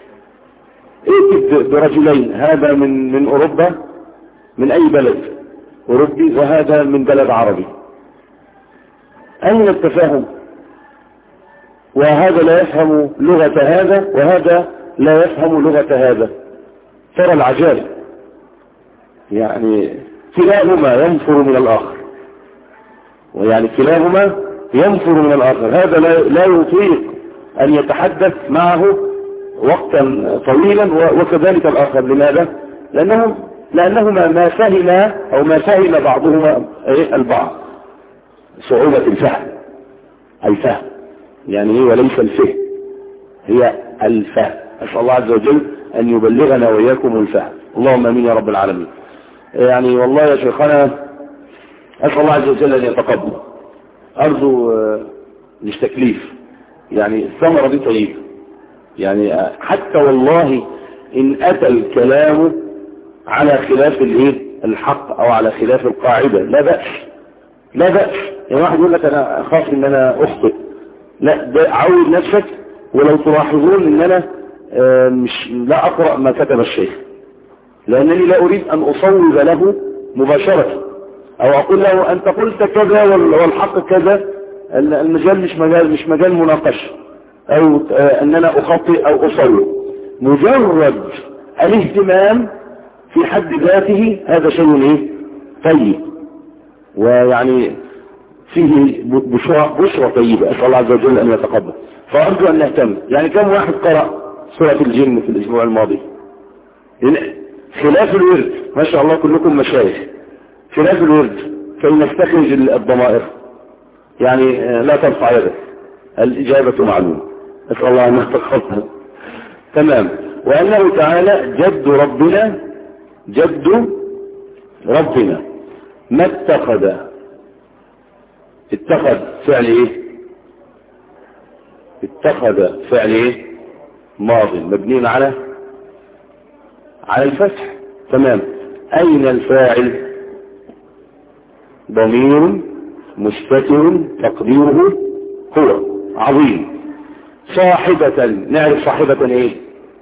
ائتد برجلين، هذا من من أوروبا من أي بلد أوروبي وهذا من بلد عربي، أين التفاهم؟ وهذا لا يفهم لغة هذا وهذا لا يفهم لغة هذا. ترى العجائب، يعني كلاهما ينفر من الآخر، ويعني كلاهما ينفر من الآخر. هذا لا, لا يطيق أن يتحدث معه وقتا طويلا وكذلك الآخر. لماذا؟ لأنهم لأنهما ما فهم أو ما فهم بعضهما البعض. صعوبة الفهم، الفهم يعني هي وليس الفهم، هي الفهم. أسأل الله عز وجل أن يبلغنا وإياكم الفهم، اللهم آمين يا رب العالمين. يعني والله يا شيخنا أسأل الله عز وجل أن يتقبل. أرجو مش تكليف، يعني الثمرة دي طيبة، يعني حتى والله إن أتى الكلام على خلاف الايه الحق أو على خلاف القاعدة لا بأس، لا بأس. يعني واحد يقول لك أنا أخاف إن أنا أخطئ، لا، عود نفسك. ولو تلاحظون إن أنا مش لا أقرأ ما كتب الشيخ، لأنني لا أريد أن أصوب له مباشرة أو أقول له أنت قلت كذا والحق كذا. المجال مش مجال مش مجال مناقشة أو أننا أخطئ أو أصوب. مجرد الاهتمام في حد ذاته هذا شيء إيه طيب، ويعني فيه بشرى, بشرى طيبة. أسأل الله عز وجل أن يتقبل. فأرجو أن نهتم. يعني كم واحد قرأ سورة الجن في الأسبوع الماضي؟ خلاف الورد، ما شاء الله كلكم مشايخ. خلاف الورد كي نستخرج الضمائر، يعني لا ترفع يدك، الإجابة معلومة. أسأل الله أن يتقبل. تمام. وأنه تعالى جد ربنا، جد ربنا ما اتخذ. اتخذ فعل ايه؟ اتخذ فعل ايه؟ ماضي مبني على على الفتح. تمام. اين الفاعل؟ ضمير مستتر تقديره هو. عظيم. صاحبة، نعرف صاحبة ايه؟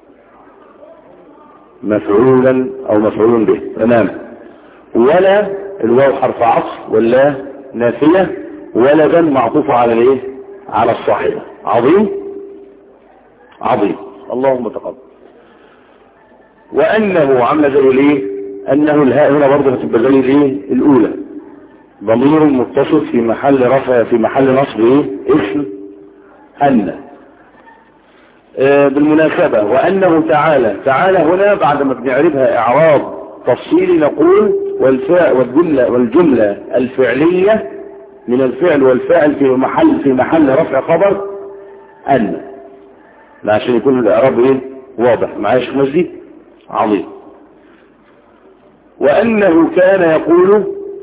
مفعولا او مفعول به. تمام. ولا الواو حرف عطف ولا نافية، ولدا معطوف على الايه؟ على الصاحبة. عظيم عظيم. اللهم تقبل. وانه عامله زي الايه؟ انه الهاء هنا برضه هتبقى زي الايه؟ الاولى، ضمير متصل في محل رفع في محل نصب ايه؟ اسم ان. آه بالمناسبة وانه تعالى، تعالى هنا بعد ما بنعرفها اعراب تفصيلي نقول والفاء والجملة والجملة الفعلية من الفعل والفاعل في محل في محل رفع خبر ان، عشان يكون الاعراب ايه؟ واضح. معايا شيخ مجدي؟ عظيم. وانه كان يقول،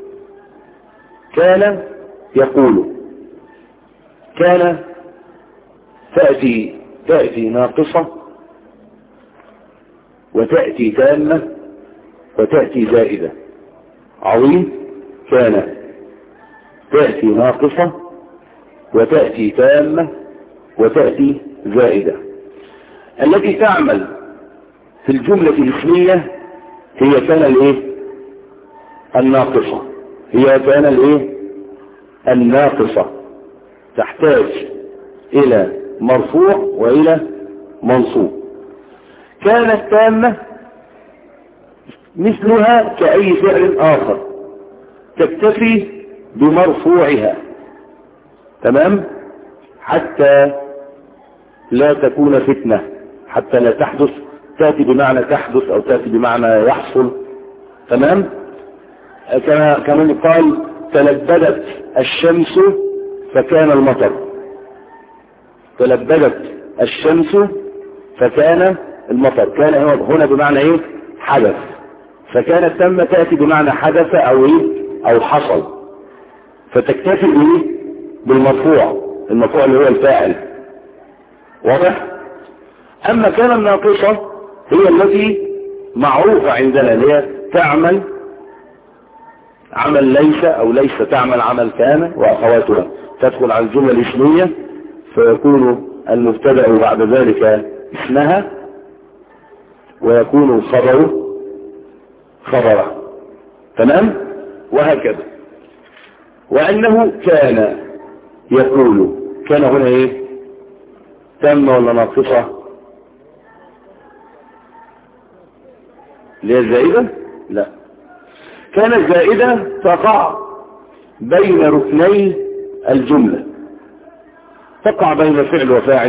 كان يقول، كان تأتي تأتي ناقصة وتأتي تامة وتأتي زائدة. عظيم. كان تأتي ناقصة وتأتي تامة وتأتي زائدة. التي تعمل في الجملة الاسمية هي كان الايه؟ الناقصة. هي كان الايه؟ الناقصة. تحتاج الى مرفوع والى منصوب. كانت تامة مثلها كأي فعل آخر، تكتفي بمرفوعها. تمام؟ حتى لا تكون فتنة، حتى لا تحدث، تأتي بمعنى تحدث أو تأتي بمعنى يحصل. تمام؟ كما كمان قال تلبدت الشمس فكان المطر. تلبدت الشمس فكان المطر. كان هنا بمعنى ايه؟ حدث. فكانت تم تأتي بمعنى حدث او ايه؟ او حصل. فتكتفي ايه؟ بالمرفوع. المرفوع اللي هو الفاعل. واضح؟ اما كان الناقصة هي التي معروفة عندنا، اللي هي تعمل عمل ليس او ليس تعمل عمل كان واخواتها. تدخل على الجملة الاسمية فيكون المبتدأ بعد ذلك اسمها ويكون الخبر خبره. تمام؟ وهكذا. وأنه كان يقول. كان هنا ايه؟ تم ولا ناقصة؟ ليه زائدة؟ لا. كان زائدة تقع بين ركني الجملة. تقع بين فعل وفاعل،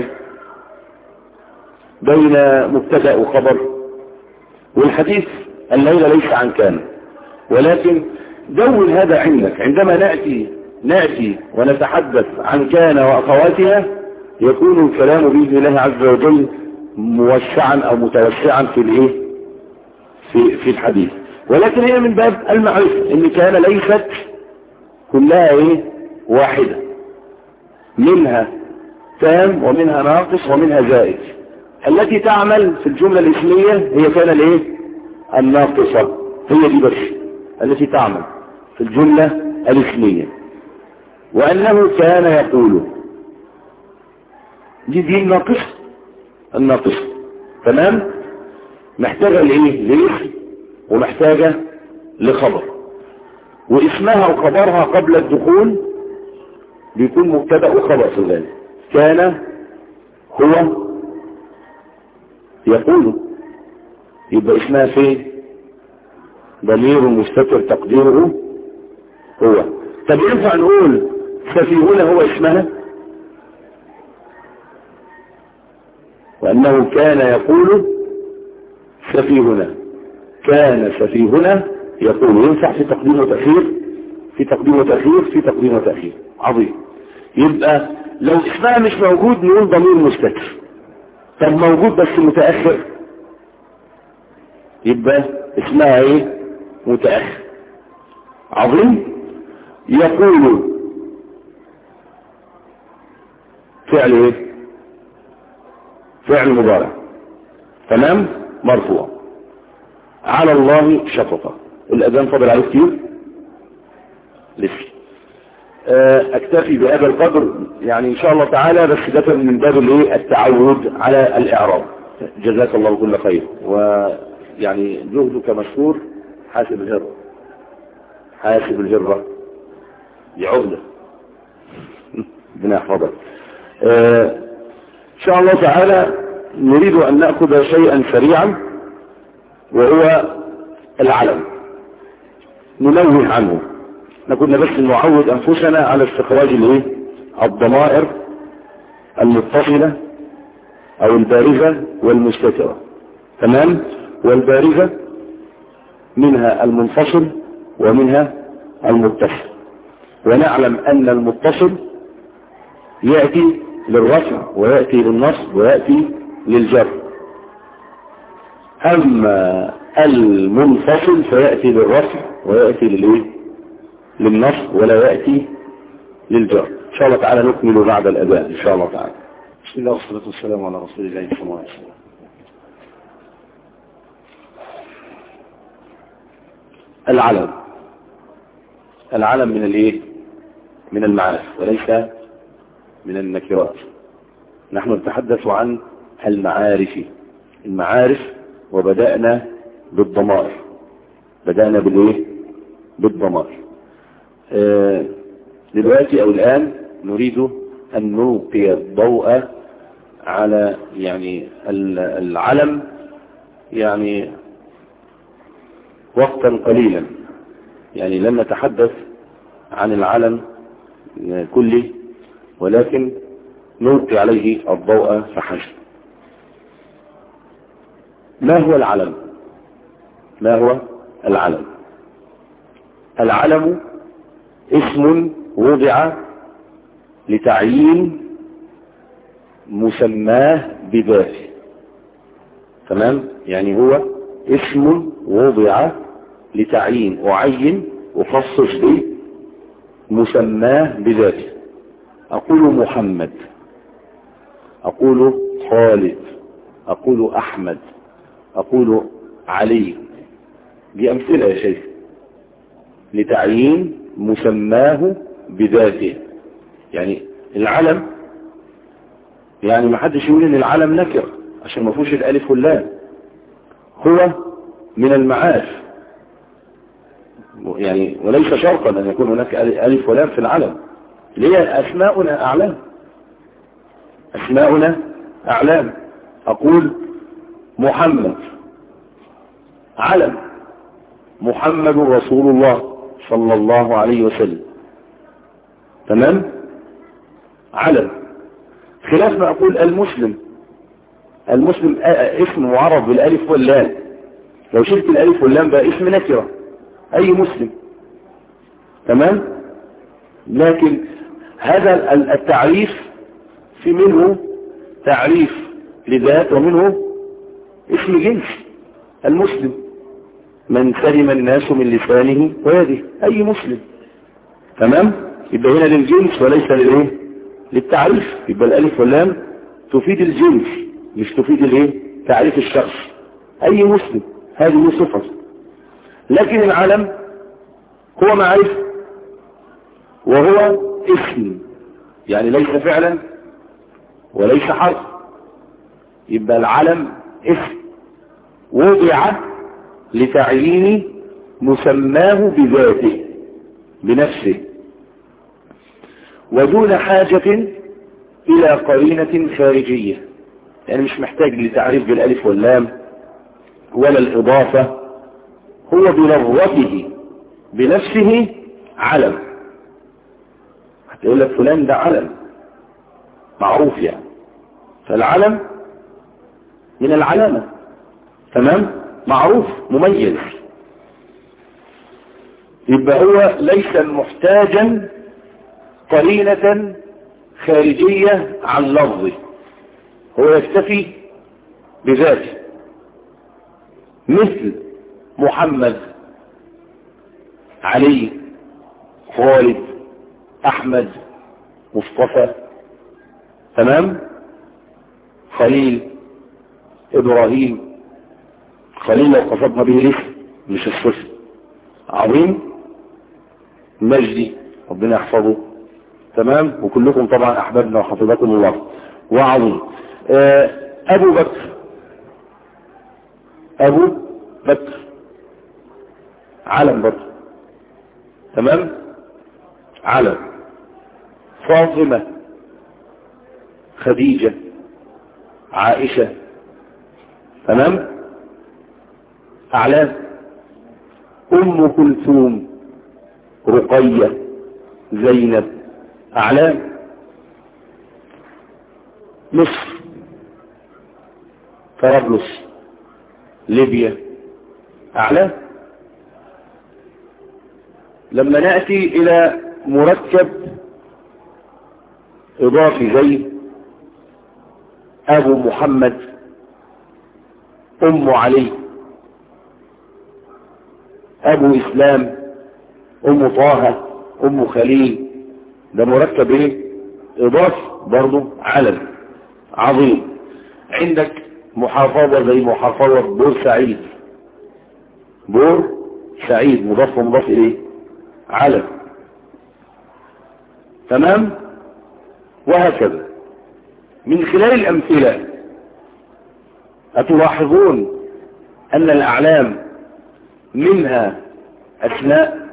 بين مبتدأ وخبر. والحديث الليلة ليس عن كان، ولكن دون هذا عندك. عندما نأتي نأتي ونتحدث عن كان وأخواتها يكون الكلام بإذن الله عز وجل موسعا أو متوسعا في الايه في في الحديث. ولكن هي من باب المعرفة ان كان ليست كلها ايه؟ واحدة. منها تام ومنها ناقص ومنها زائد. التي تعمل في الجملة الاسمية هي كان الايه؟ الناقصة. هي دي بس التي تعمل في الجملة الاسمية. وأنه كان يقول. دي دي الناقصة. الناقصة. تمام؟ محتاجة لإيه؟ لاسم ومحتاجة لخبر. واسمها وخبرها قبل الدخول بيكون مبتدأ وخبر في ذلك. كان هو يقول، يبقى اسمها فين؟ ضمير مستتر تقديره هو. طب ينفع نقول سفيهنا هو اسمها؟ وأنه كان يقول سفيهنا. كان سفيهنا يقول. ينفع في تقديم وتأخير، في تقديم وتأخير، في تقديم وتأخير. عظيم. يبقى لو اسمها مش موجود نقول ضمير مستتر. طب موجود بس متأخر يبقى اسمها ايه؟ متأخر. عظيم. يقول فعل ايه؟ فعل مضارع. تمام؟ مرفوع. على الله شفقة. الأذان فضل عليه كتير لسه. اكتفي بهذا القدر يعني ان شاء الله تعالى، بس ده من باب الايه؟ التعود على الاعراب. جزاك الله كل خير. ويعني جهدك مشكور. حاسب الهرة، حاسب الهرة دي عهدة. ربنا يحفظك. ان شاء الله تعالى نريد ان نأخذ شيئا سريعا وهو العلم. ننوه عنه. كنا بس نعود انفسنا على استخراج الايه؟ الضمائر المتصلة او البارزة والمستترة. تمام؟ والبارزة منها المنفصل ومنها المتصل. ونعلم ان المتصل يأتي للرفع ويأتي للنصب ويأتي للجر. اما المنفصل فيأتي للرفع ويأتي للايه؟ للنصب ولا يأتي للجر. ان شاء الله تعالى نكمل بعد الأذان ان شاء الله تعالى. بسم الله والصلاة والسلام على رسول الله صلى الله عليه وسلم. العلم. العلم من الايه؟ من المعارف وليس من النكرات. نحن نتحدث عن المعارف. المعارف وبدأنا بالضمائر. بدأنا بالايه؟ بالضمائر. آه دلوقتي او الان نريد ان نلقي الضوء على يعني العلم يعني وقتا قليلا، يعني لن نتحدث عن العلم كله ولكن نلقي عليه الضوء فحسب. ما هو العلم؟ ما هو العلم؟ العلم اسم وضع لتعيين مسماه بذاته. تمام؟ يعني هو اسم وضع لتعيين أعين أخصص به مسماه بذاته. أقول محمد، أقول خالد، أقول أحمد، أقول علي. دي أمثلة يا شيخ لتعيين مسماه بذاته. يعني العلم يعني ما حدش يقول ان العلم نكر عشان ما فيهوش الالف واللام، هو من المعارف يعني، وليس شرطا ان يكون هناك الف ولام في العلم. ليه؟ اسماؤنا اعلام، اسماؤنا اعلام. اقول محمد علم، محمد رسول الله صلى الله عليه وسلم. تمام؟ علم. خلاف ما اقول المسلم. المسلم اسم معرف بالالف واللام، لو شلت الالف واللام بقى اسم نكره اي مسلم. تمام؟ لكن هذا التعريف في منه تعريف لذات ومنه اسم جنس. المسلم من سلم الناس من لسانه ويده، اي مسلم. تمام؟ يبقى هنا للجنس وليس للايه؟ للتعريف. يبقى الالف واللام تفيد الجنس مش تفيد الايه؟ تعريف الشخص. اي مسلم، هذه صفة. لكن العلم هو معرفة وهو اسم، يعني ليس فعلا وليس حرف. يبقى العلم اسم وضع لتعيين مسماه بذاته بنفسه ودون حاجة إلى قرينة خارجية. يعني مش محتاج لتعريف بالالف واللام ولا الإضافة، هو بلغته بنفسه علم. هتقول لك فلان ده علم معروف يعني، فالعلم من العلامة. تمام؟ معروف مميز. يبقى هو ليس محتاجا قرينة خارجية عن لفظه، هو يكتفي بذاته. مثل محمد، علي، خالد، احمد، مصطفى. تمام؟ خليل، ابراهيم. خليل لو قصدنا به الاسم مش الصفة. عظيم، مجدي، ربنا يحفظه. تمام؟ وكلكم طبعا احبابنا وحفظكم الله. وعظيم. ابو بكر، ابو بكر علم برضه. تمام؟ علم. فاطمة، خديجة، عائشة. تمام؟ اعلام. ام كلثوم، رقية، زينب. اعلام. مصر، طرابلس، ليبيا. اعلام. لما نأتي الى مركب اضافي زي ابو محمد، ام علي، ابو اسلام، ام طه، ام خليل، ده مركب ايه؟ اضافي برضو علم. عظيم. عندك محافظة زي محافظة بورسعيد، بور سعيد مضاف ومضاف إليه علم. تمام. وهكذا. من خلال الأمثلة أتلاحظون أن الأعلام منها أسماء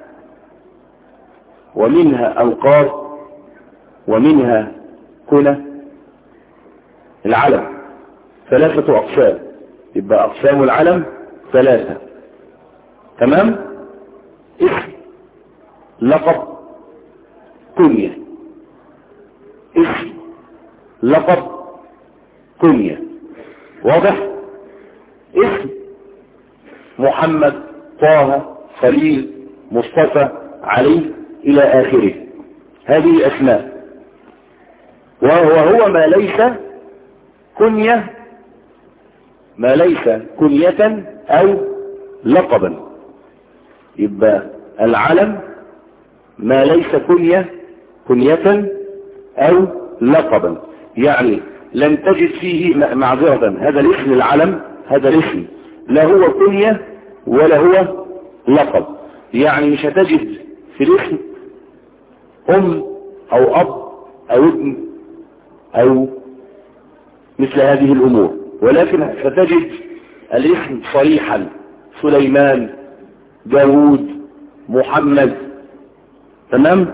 ومنها ألقاب ومنها كنى. العلم ثلاثة أقسام، يبقى أقسام العلم ثلاثة. تمام. اسم، لقب، كنية. اسم، لقب، كنية. واضح؟ اسم محمد، طه، خليل، مصطفى، علي إلى آخره، هذه أسماء. وهو ما ليس كنية، ما ليس كنية أو لقبا. يبقى العلم ما ليس كنية كنية أو لقبا، يعني لن تجد فيه معذرة هذا الاسم العلم، هذا الاسم لا هو كنية ولا هو لقب. يعني مش هتجد في الاسم أم أو أب أو ابن أو مثل هذه الأمور، ولكن ستجد الاسم صريحا: سليمان، داود، محمد. تمام.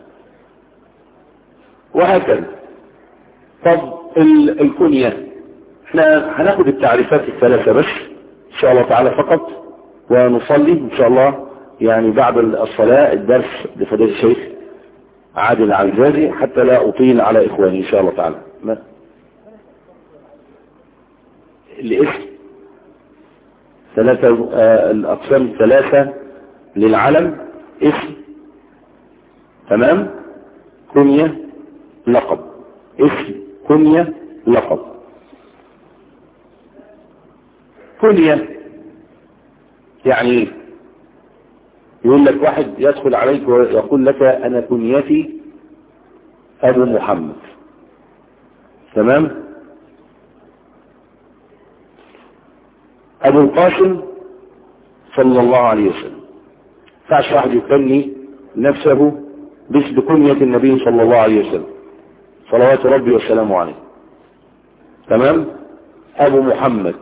وهكذا. طب الكنية احنا هناخد التعريفات الثلاثة بس ان شاء الله تعالى فقط، ونصلي ان شاء الله يعني بعد الصلاة الدرس لفضيلة الشيخ عادل عزازي حتى لا أطيل على إخواني ان شاء الله تعالى. ما الاسم ثلاثة، آه الأقسام ثلاثة للعلم: اسم، تمام، كنية، لقب. اسم، كنية، لقب. كنية يعني يقول لك واحد يدخل عليك ويقول لك أنا كنيتي أبو محمد. تمام. أبو القاسم صلى الله عليه وسلم. فعش واحد يكني نفسه باسم كنية النبي صلى الله عليه وسلم صلوات ربي والسلام عليه. تمام. أبو محمد.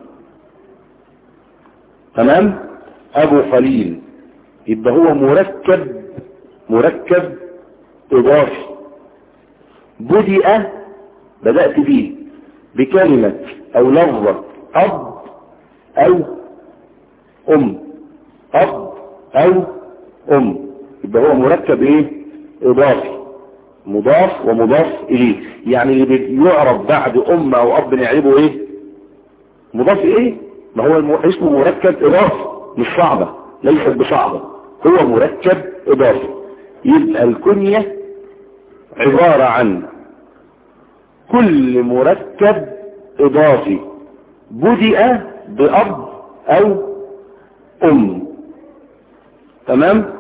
تمام. أبو خليل. يبقى هو مركب مركب إضافي بدأ بدأت فيه بكلمة أو لفظة أب أو أم. أب أو أم. يبقى هو مركب إيه؟ إضافي، مضاف ومضاف إليه. يعني اللي بيعرف بعد أم أو أب نعرفه إيه؟ مضاف إيه؟ ما هو اسمه مركب إضافي، مش صعبة، ليست بصعبة، هو مركب إضافي. يبقى الكنية عبارة عن كل مركب إضافي بدأ بأب أو أم. تمام.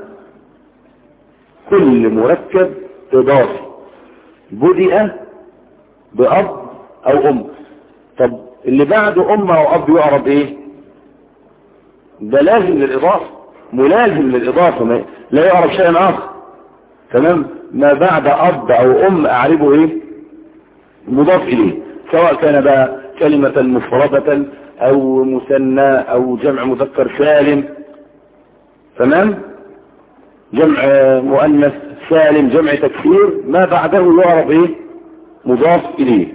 كل مركب إضافي بدأ بأب أو أم. طب اللي بعد أم أو أب يعرف إيه؟ ده لازم للإضافة، ملازم للإضافة، لا يعرف شيء آخر. تمام. ما بعد أب أو أم أعرفه إيه؟ مضاف إليه، سواء كان بقى كلمة مفردة أو مثنى أو جمع مذكر سالم. تمام. جمع مؤنث سالم، جمع تكسير، ما بعده يعرف إيه؟ مضاف إليه.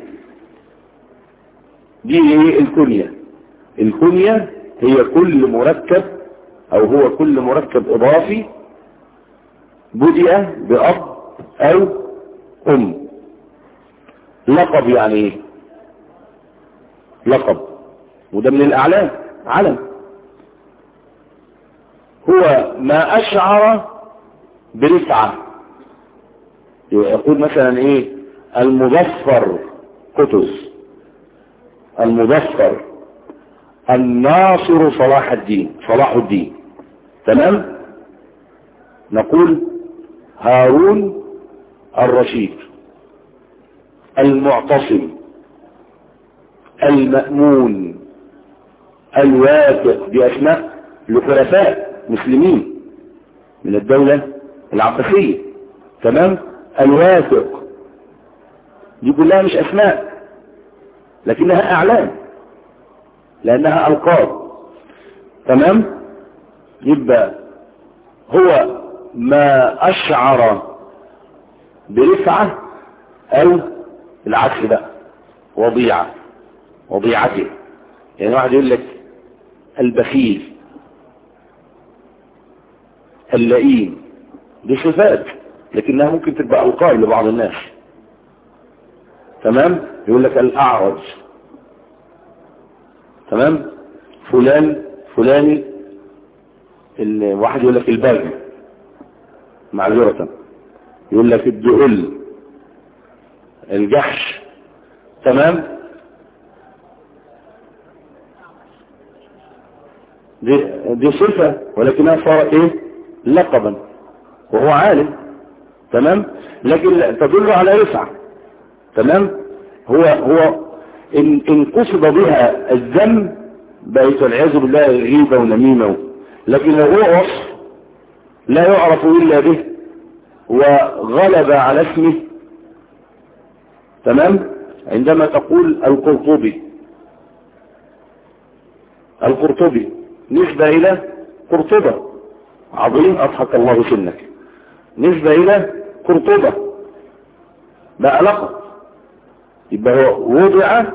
دي إيه الكنية؟ الكنية هي كل مركب أو هو كل مركب إضافي بدأ بأب أو أم. لقب يعني إيه؟ لقب، وده من الأعلام، علم. هو ما أشعر برفعة. يقول مثلا إيه؟ المظفر قطز، المظفر الناصر صلاح الدين، صلاح الدين. تمام. نقول هارون الرشيد، المعتصم، المأمون، الواثق، بأسماء الخلفاء. مسلمين من الدولة العباسية. تمام. الواثق دي كلها مش أسماء لكنها أعلام لأنها ألقاب. تمام. يبقى هو ما أشعر برفعة أو العكس بقى وضيعة وضيعته. يعني واحد يقول لك البخيل اللئيم دي صفات لكنها ممكن تبقى ألقاب لبعض الناس. تمام. يقول لك الأعرج. تمام. فلان فلاني الواحد يقول لك الباغي معذرة، يقول لك الدؤل الجحش. تمام. دي, دي صفة ولكنها صارت ايه لقبا وهو عالم. تمام. لكن تدل على رفعة. تمام. هو هو ان, إن قصد بها الذم بقيت والعياذ بالله غيبة ونميمة. لكن لو هو وصف لا يعرف إلا به وغلب على اسمه. تمام. عندما تقول القرطبي القرطبي نسبة إلى قرطبة عظيم أضحك الله سنك، نسبة إلى قرطبة بقى لقب. يبقى هو وضع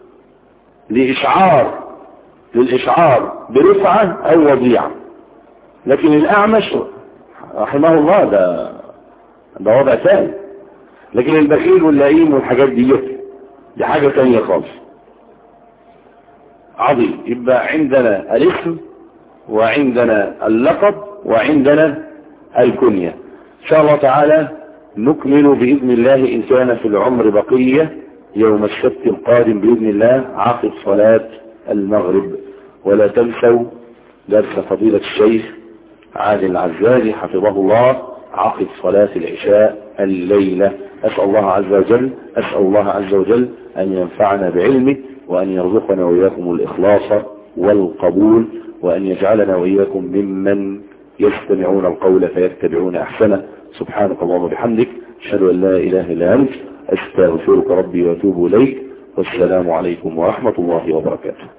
لإشعار للإشعار برفعة أو وضيعة. لكن الأعمش رحمه الله ده ده وضع ثاني. لكن البخيل واللئيم والحاجات دي دي حاجة ثانية خالص. عظيم. يبقى عندنا الاسم وعندنا اللقب وعندنا الكنية. إن شاء الله تعالى نكمل بإذن الله إن كان في العمر بقية يوم السبت القادم بإذن الله عقب صلاة المغرب. ولا تنسوا درس فضيلة الشيخ عادل العزازي حفظه الله عقب صلاة العشاء الليلة. أسأل الله عز وجل أسأل الله عز وجل أن ينفعنا بعلمه وأن يرزقنا وإياكم الإخلاص والقبول وأن يجعلنا وإياكم ممن يستمعون القول فيتبعون أحسنه. سبحانك اللهم وبحمدك أشهد أن لا إله إلا أنت أستغفرك ربي وأتوب إليك. والسلام عليكم ورحمة الله وبركاته.